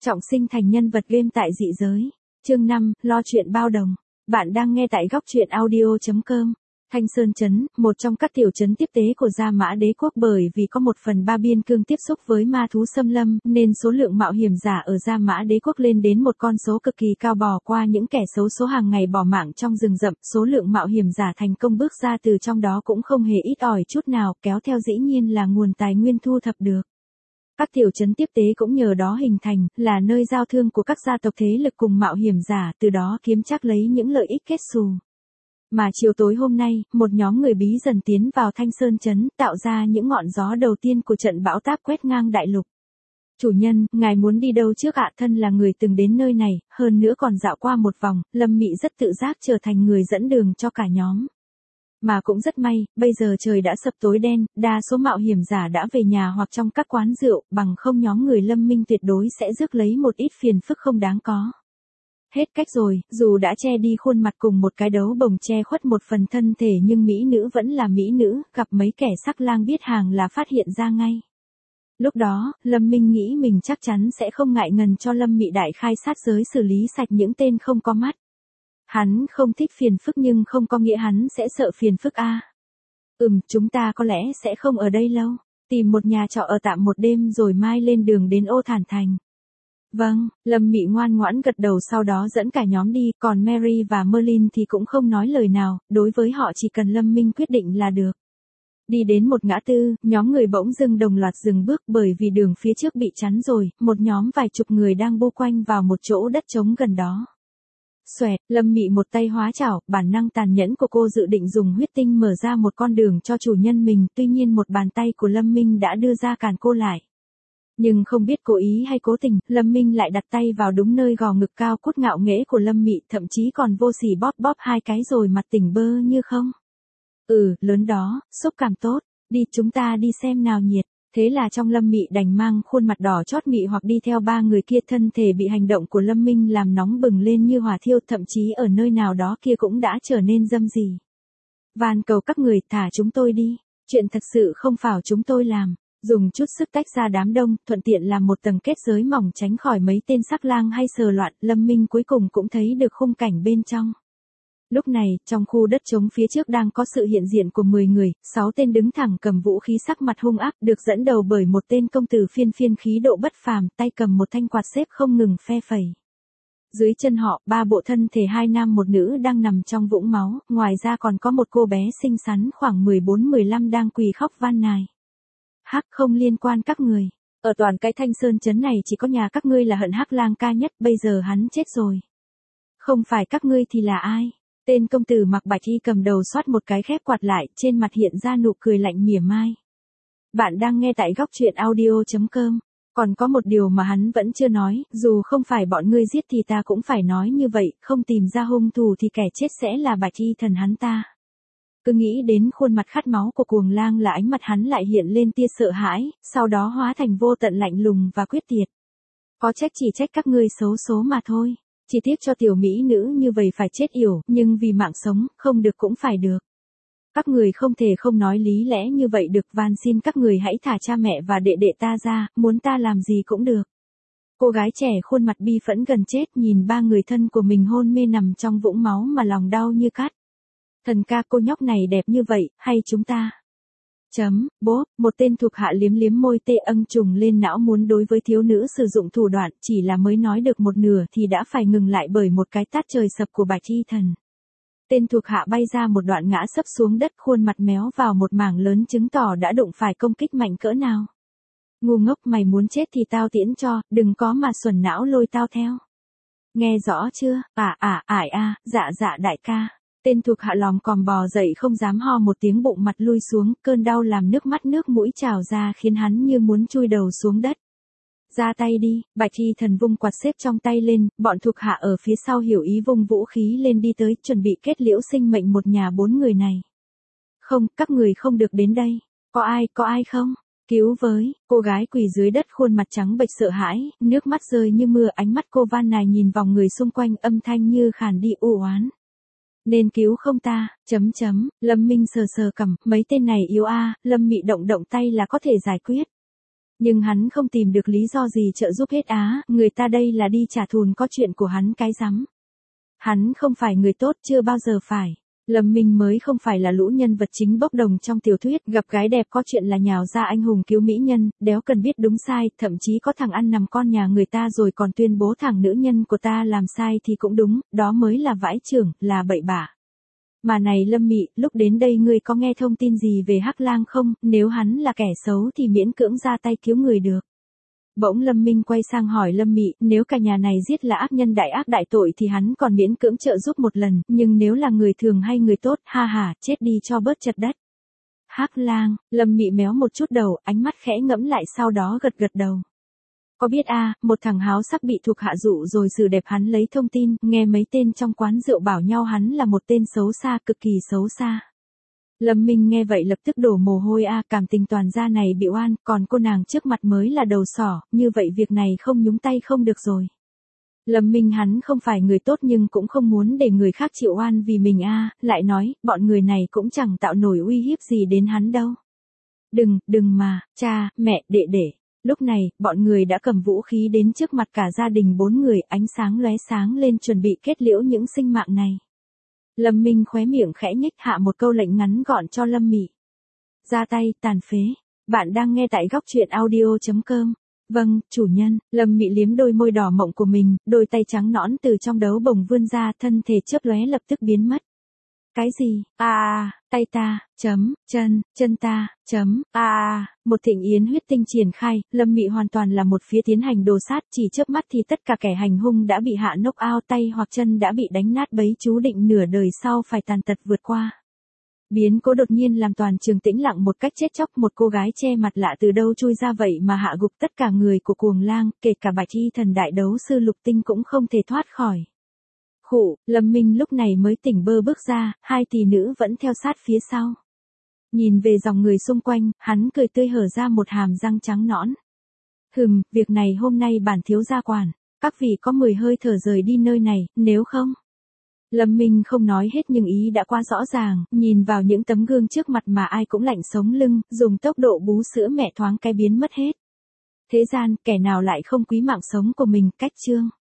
Trọng sinh thành nhân vật game tại dị giới. Chương 5, lo chuyện bao đồng. Bạn đang nghe tại góc truyện audio.com. Thanh Sơn Trấn, một trong các tiểu trấn tiếp tế của Gia Mã Đế quốc, bởi vì có 1/3 biên cương tiếp xúc với ma thú xâm lâm, nên số lượng mạo hiểm giả ở Gia Mã Đế quốc lên đến một con số cực kỳ cao. Bỏ qua những kẻ xấu số hàng ngày bỏ mạng trong rừng rậm, số lượng mạo hiểm giả thành công bước ra từ trong đó cũng không hề ít ỏi chút nào, kéo theo dĩ nhiên là nguồn tài nguyên thu thập được. Các tiểu trấn tiếp tế cũng nhờ đó hình thành, là nơi giao thương của các gia tộc thế lực cùng mạo hiểm giả, từ đó kiếm chắc lấy những lợi ích kết xù. Mà chiều tối hôm nay, một nhóm người bí dần tiến vào Thanh Sơn Trấn, tạo ra những ngọn gió đầu tiên của trận bão táp quét ngang đại lục. Chủ nhân, ngài muốn đi đâu trước ạ? Thân là người từng đến nơi này, hơn nữa còn dạo qua một vòng, Lâm Mị rất tự giác trở thành người dẫn đường cho cả nhóm. Mà cũng rất may, bây giờ trời đã sập tối đen, đa số mạo hiểm giả đã về nhà hoặc trong các quán rượu, bằng không nhóm người Lâm Minh tuyệt đối sẽ rước lấy một ít phiền phức không đáng có. Hết cách rồi, dù đã che đi khuôn mặt cùng một cái đấu bồng che khuất một phần thân thể, nhưng mỹ nữ vẫn là mỹ nữ, gặp mấy kẻ sắc lang biết hàng là phát hiện ra ngay. Lúc đó, Lâm Minh nghĩ mình chắc chắn sẽ không ngại ngần cho Lâm Mị đại khai sát giới xử lý sạch những tên không có mắt. Hắn không thích phiền phức nhưng không có nghĩa hắn sẽ sợ phiền phức a. Chúng ta có lẽ sẽ không ở đây lâu, tìm một nhà trọ ở tạm một đêm rồi mai lên đường đến Ô Thản Thành. Vâng, Lâm Mị ngoan ngoãn gật đầu, sau đó dẫn cả nhóm đi, còn Mary và Merlin thì cũng không nói lời nào, đối với họ chỉ cần Lâm Minh quyết định là được. Đi đến một ngã tư, nhóm người bỗng dưng đồng loạt dừng bước bởi vì đường phía trước bị chắn rồi, một nhóm vài chục người đang bu quanh vào một chỗ đất trống gần đó. Xoẹt, Lâm Mị một tay hóa chảo, bản năng tàn nhẫn của cô dự định dùng huyết tinh mở ra một con đường cho chủ nhân mình, tuy nhiên một bàn tay của Lâm Minh đã đưa ra cản cô lại. Nhưng không biết cố ý hay cố tình, Lâm Minh lại đặt tay vào đúng nơi gò ngực cao cút ngạo nghễ của Lâm Mị, thậm chí còn vô sỉ bóp bóp hai cái rồi mặt tỉnh bơ như không. Lớn đó, xúc cảm tốt, đi chúng ta đi xem nào nhiệt. Thế là trong Lâm Mị đành mang khuôn mặt đỏ chót mị hoặc đi theo ba người kia, thân thể bị hành động của Lâm Minh làm nóng bừng lên như hỏa thiêu, thậm chí ở nơi nào đó kia cũng đã trở nên dâm dì. Van cầu các người thả chúng tôi đi, chuyện thật sự không phải chúng tôi làm. Dùng chút sức tách ra đám đông, thuận tiện làm một tầng kết giới mỏng tránh khỏi mấy tên sắc lang hay sờ loạn, Lâm Minh cuối cùng cũng thấy được khung cảnh bên trong. Lúc này, trong khu đất trống phía trước đang có sự hiện diện của 10 người, 6 tên đứng thẳng cầm vũ khí sắc mặt hung ác, được dẫn đầu bởi một tên công tử phiên khí độ bất phàm, tay cầm một thanh quạt xếp không ngừng phe phẩy. Dưới chân họ, 3 bộ thân thể 2 nam 1 nữ đang nằm trong vũng máu, ngoài ra còn có một cô bé xinh xắn khoảng 14-15 đang quỳ khóc van nài. Hắc, không liên quan các người. Ở toàn cái Thanh Sơn Trấn này chỉ có nhà các ngươi là hận Hắc lang ca nhất, bây giờ hắn chết rồi. Không phải các ngươi thì là ai? Tên công tử mặc bạch y cầm đầu xoát một cái khép quạt lại, trên mặt hiện ra nụ cười lạnh mỉa mai. Bạn đang nghe tại góc truyện audio.com. Còn có một điều mà hắn vẫn chưa nói, dù không phải bọn ngươi giết thì ta cũng phải nói như vậy, không tìm ra hung thủ thì kẻ chết sẽ là bạch y thần hắn ta. Cứ nghĩ đến khuôn mặt khát máu của cuồng lang là ánh mặt hắn lại hiện lên tia sợ hãi, sau đó hóa thành vô tận lạnh lùng và quyết tuyệt. Có trách chỉ trách các ngươi xấu số mà thôi. Chỉ tiếc cho tiểu mỹ nữ như vậy phải chết yểu, nhưng vì mạng sống, không được cũng phải được. Các người không thể không nói lý lẽ như vậy được, van xin các người hãy thả cha mẹ và đệ đệ ta ra, muốn ta làm gì cũng được. Cô gái trẻ khuôn mặt bi phẫn gần chết nhìn 3 người thân của mình hôn mê nằm trong vũng máu mà lòng đau như cắt. Thần ca, cô nhóc này đẹp như vậy, hay chúng ta? Bố, một tên thuộc hạ liếm liếm môi tê âng trùng lên não muốn đối với thiếu nữ sử dụng thủ đoạn, chỉ là mới nói được một nửa thì đã phải ngừng lại bởi một cái tát trời sập của bạch y thần. Tên thuộc hạ bay ra một đoạn ngã sấp xuống đất, khuôn mặt méo vào một mảng lớn chứng tỏ đã đụng phải công kích mạnh cỡ nào. Ngu ngốc, mày muốn chết thì tao tiễn cho, đừng có mà xuẩn não lôi tao theo. Nghe rõ chưa? Dạ đại ca. Tên thuộc hạ lòm còm bò dậy không dám ho một tiếng, bụng mặt lui xuống, cơn đau làm nước mắt nước mũi trào ra khiến hắn như muốn chui đầu xuống đất. Ra tay đi, bạch y thần vung quạt xếp trong tay lên, bọn thuộc hạ ở phía sau hiểu ý vung vũ khí lên đi tới, chuẩn bị kết liễu sinh mệnh một nhà 4 người này. Không, các người không được đến đây. Có ai không? Cứu với, cô gái quỳ dưới đất khuôn mặt trắng bệch sợ hãi, nước mắt rơi như mưa, ánh mắt cô van nài nhìn vòng người xung quanh, âm thanh như khàn đi u oán. Nên cứu không ta, Lâm Minh sờ cằm, mấy tên này yếu Lâm Mị động tay là có thể giải quyết. Nhưng hắn không tìm được lý do gì trợ giúp hết á, người ta đây là đi trả thù có chuyện của hắn cái rắm. Hắn không phải người tốt, chưa bao giờ phải. Lâm Minh mới không phải là lũ nhân vật chính bốc đồng trong tiểu thuyết, gặp gái đẹp có chuyện là nhào ra anh hùng cứu mỹ nhân, đéo cần biết đúng sai, thậm chí có thằng ăn nằm con nhà người ta rồi còn tuyên bố thằng nữ nhân của ta làm sai thì cũng đúng, đó mới là vãi chưởng, là bậy bạ. Mà này Lâm Mị, lúc đến đây ngươi có nghe thông tin gì về Hắc Lang không, nếu hắn là kẻ xấu thì miễn cưỡng ra tay cứu người được. Bỗng Lâm Minh quay sang hỏi Lâm Mị, nếu cả nhà này giết là ác nhân đại ác đại tội thì hắn còn miễn cưỡng trợ giúp một lần, nhưng nếu là người thường hay người tốt, ha ha, chết đi cho bớt chật đất. Hắc Lang, Lâm Mị méo một chút đầu, ánh mắt khẽ ngẫm lại sau đó gật gật đầu. Có biết một thằng háo sắc bị thuộc hạ dụ rồi xử đẹp hắn lấy thông tin, nghe mấy tên trong quán rượu bảo nhau hắn là một tên xấu xa, cực kỳ xấu xa. Lâm Minh nghe vậy lập tức đổ mồ hôi cảm tình toàn gia này bị oan, còn cô nàng trước mặt mới là đầu sỏ, như vậy việc này không nhúng tay không được rồi. Lâm Minh hắn không phải người tốt nhưng cũng không muốn để người khác chịu oan vì mình lại nói, bọn người này cũng chẳng tạo nổi uy hiếp gì đến hắn đâu. Đừng mà, cha, mẹ, đệ đệ. Lúc này, bọn người đã cầm vũ khí đến trước mặt cả gia đình 4 người, ánh sáng lóe sáng lên chuẩn bị kết liễu những sinh mạng này. Lâm Minh khóe miệng khẽ nhếch hạ một câu lệnh ngắn gọn cho Lâm Mị. Ra tay, tàn phế. Bạn đang nghe tại góc truyện audio.com. Vâng, chủ nhân. Lâm Mị liếm đôi môi đỏ mọng của mình, đôi tay trắng nõn từ trong đấu bồng vươn ra, thân thể chớp lóe lập tức biến mất. Cái gì? Tay ta, chân ta, một thịnh yến huyết tinh triển khai, Lâm Mị hoàn toàn là một phía tiến hành đồ sát, chỉ chớp mắt thì tất cả kẻ hành hung đã bị hạ knock out, tay hoặc chân đã bị đánh nát bấy, chú định nửa đời sau phải tàn tật vượt qua. Biến cố đột nhiên làm toàn trường tĩnh lặng một cách chết chóc, một cô gái che mặt lạ từ đâu chui ra vậy mà hạ gục tất cả người của Cuồng Lang, kể cả Bạch Y Thần đại đấu sư Lục Tinh cũng không thể thoát khỏi. Lâm Minh lúc này mới tỉnh bơ bước ra, 2 tỷ nữ vẫn theo sát phía sau. Nhìn về dòng người xung quanh, hắn cười tươi hở ra một hàm răng trắng nõn. Việc này hôm nay bản thiếu gia quản, các vị có 10 hơi thở rời đi nơi này, nếu không. Lâm Minh không nói hết nhưng ý đã quá rõ ràng, nhìn vào những tấm gương trước mặt mà ai cũng lạnh sống lưng, dùng tốc độ bú sữa mẹ thoáng cái biến mất hết. Thế gian, kẻ nào lại không quý mạng sống của mình, cách chương.